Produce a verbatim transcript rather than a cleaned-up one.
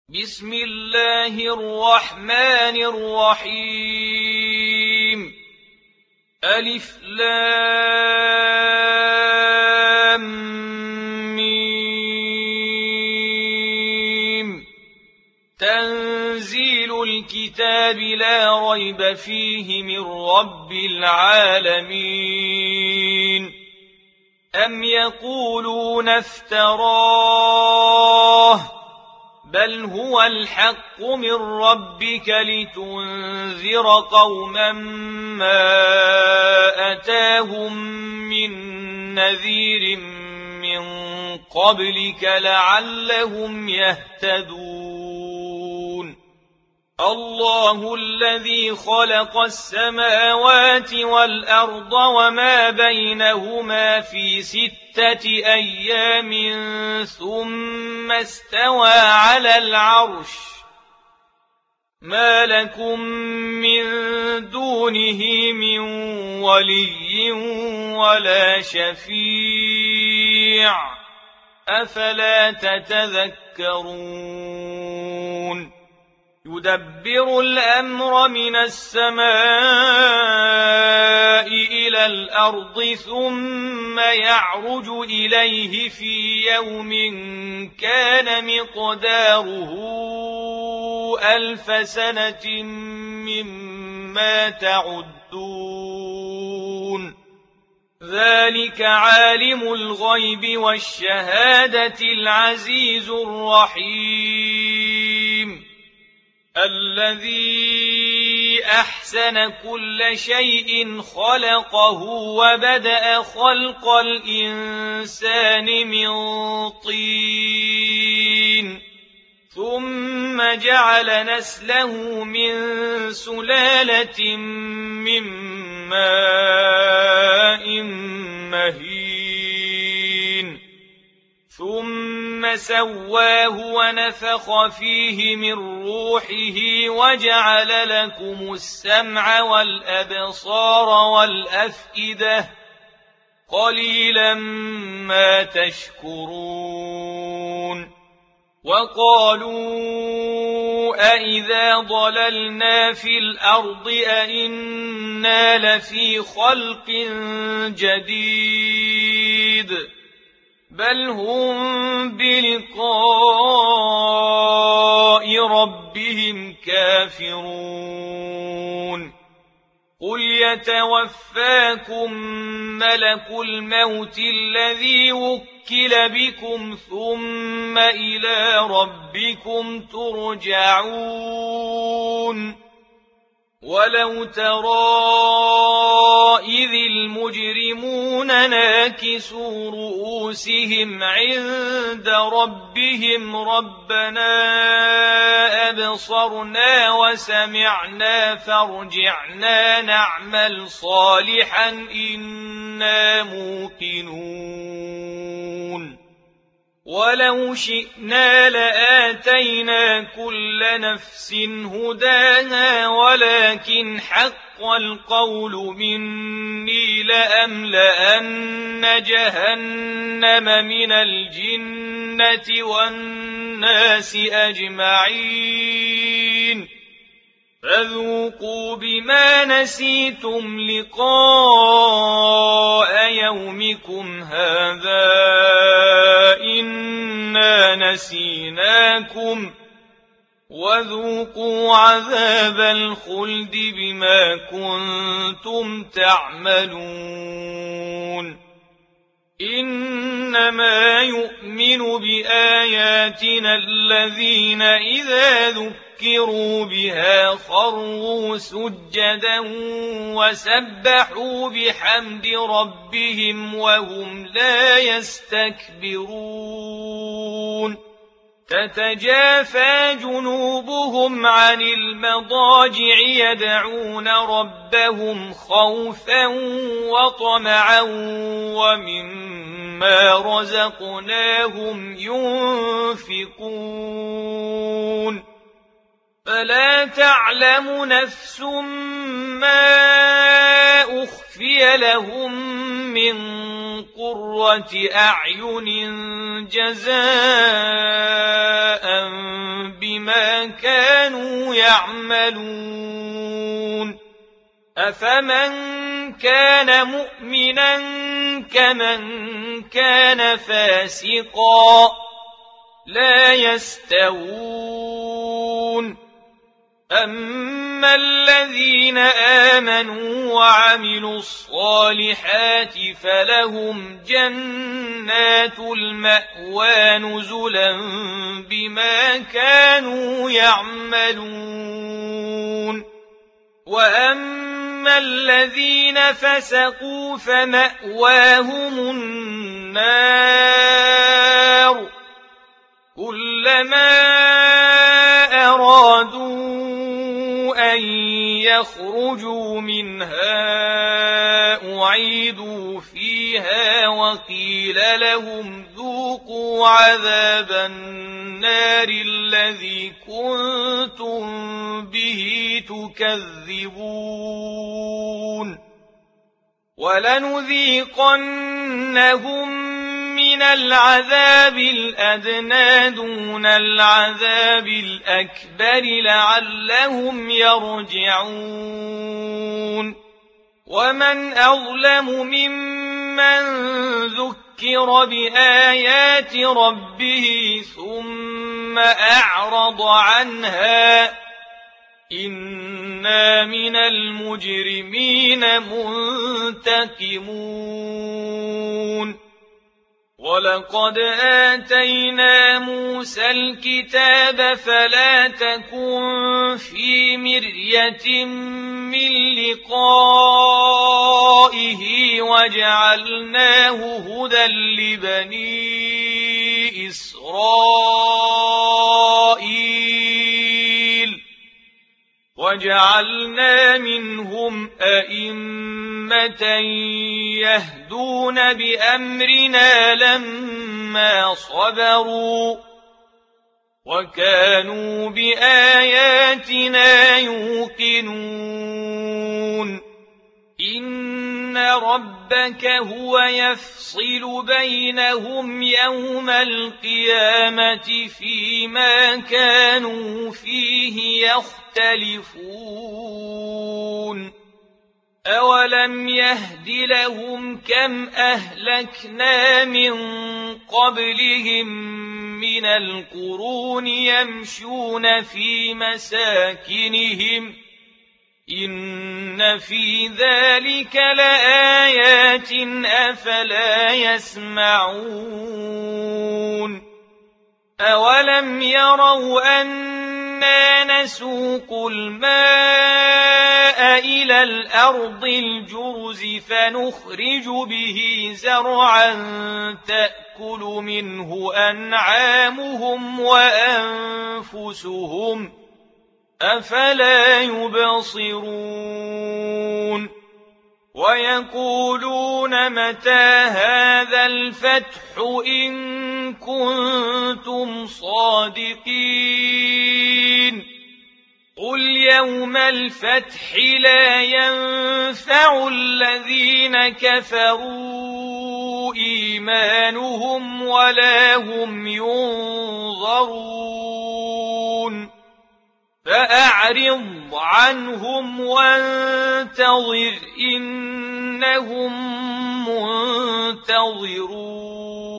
بسم الله الرحمن الرحيم ألف لام ميم تنزيل الكتاب لا ريب فيه من رب العالمين أم يقولون افتراه بل هو الحق من ربك لتنذر قوما ما أتاهم من نذير من قبلك لعلهم يهتدون الله الذي خلق السماوات والأرض وما بينهما في ستة أيام ثم استوى على العرش ما لكم من دونه من ولي ولا شفيع أفلا تتذكرون يدبر الأمر من السماء إلى الأرض ثم يعرج إليه في يوم كان مقداره ألف سنة مما تعدون ذلك عالم الغيب والشهادة العزيز الرحيم الذي أحسن كل شيء خلقه وبدأ خلق الإنسان من طين ثم جعل نسله من سلالة من ماء مهين ثم سواه ونفخ فيه من روحه وجعل لكم السمع والأبصار والأفئدة قليلا ما تشكرون وقالوا أإذا ضللنا في الأرض أإنا لفي خلق جديد بل هم بلقاء ربهم كافرون قل يتوفاكم ملك الموت الذي وكل بكم ثم إلى ربكم ترجعون ولو ترى إذ المجرمون ناكسوا رؤوسهم عند ربهم ربنا أبصرنا وسمعنا فارجعنا نعمل صالحا إنا موقنون ولو شئنا لآتينا كل نفس هداها ولكن حق القول مني لأملأن جهنم من الجنة والناس أجمعين فذوقوا بما نسيتم لقاء يومكم هذا إنا نسيناكم وذوقوا عذاب الخلد بما كنتم تعملون إنما يؤمن بآياتنا الذين إذا ذكروا بها خروا سجدا وسبحوا بحمد ربهم وهم لا يستكبرون تتجافى جنوبهم عن المضاجع يدعون ربهم خوفا وطمعا ومما رزقناهم ينفقون فلا تعلم نفس ما أخفي لهم من قرة أعين جزاء بما بما كانوا يعملون أفمن كان مؤمنا كمن كان فاسقا لا يستوون أما الذين آمنوا وعملوا الصالحات فلهم جنات المأوى نزلا بما كانوا يعملون وأما الذين فسقوا فمأواهم النار كلما أرادوا أن يخرجوا منها أعيدوا فيها وقيل لهم ذوقوا عذاب النار الذي كنتم به تكذبون ولنذيقنهم من العذاب الأدنى دون العذاب الأكبر لعلهم يرجعون ومن أظلم ممن ذكر بآيات ربه ثم أعرض عنها إنا من المجرمين منتقمون ولقد آتينا موسى الكتاب فلا تكن في مرية من لقائه وجعلناه هدى لبني إسرائيل وجعلنا منهم أئمة يهدون بأمرنا لما صبروا وكانوا بآياتنا يوقنون إن ربك هو يفصل بينهم يوم القيامة فيما كانوا فيه يختلفون أولم يهد لهم كم أهلكنا من قبلهم من القرون يمشون في مساكنهم إن في ذلك لآيات أفلا يسمعون أولم يروا أنا نسوق الماء إلى الأرض الجرز فنخرج به زرعا تأكل منه أنعامهم وأنفسهم أفلا يبصرون ويقولون متى هذا الفتح إن كنتم صادقين قل يوم الفتح لا ينفع الذين كفروا إيمانهم ولا هم ينظرون فأعرض عنهم وانتظر إنهم منتظرون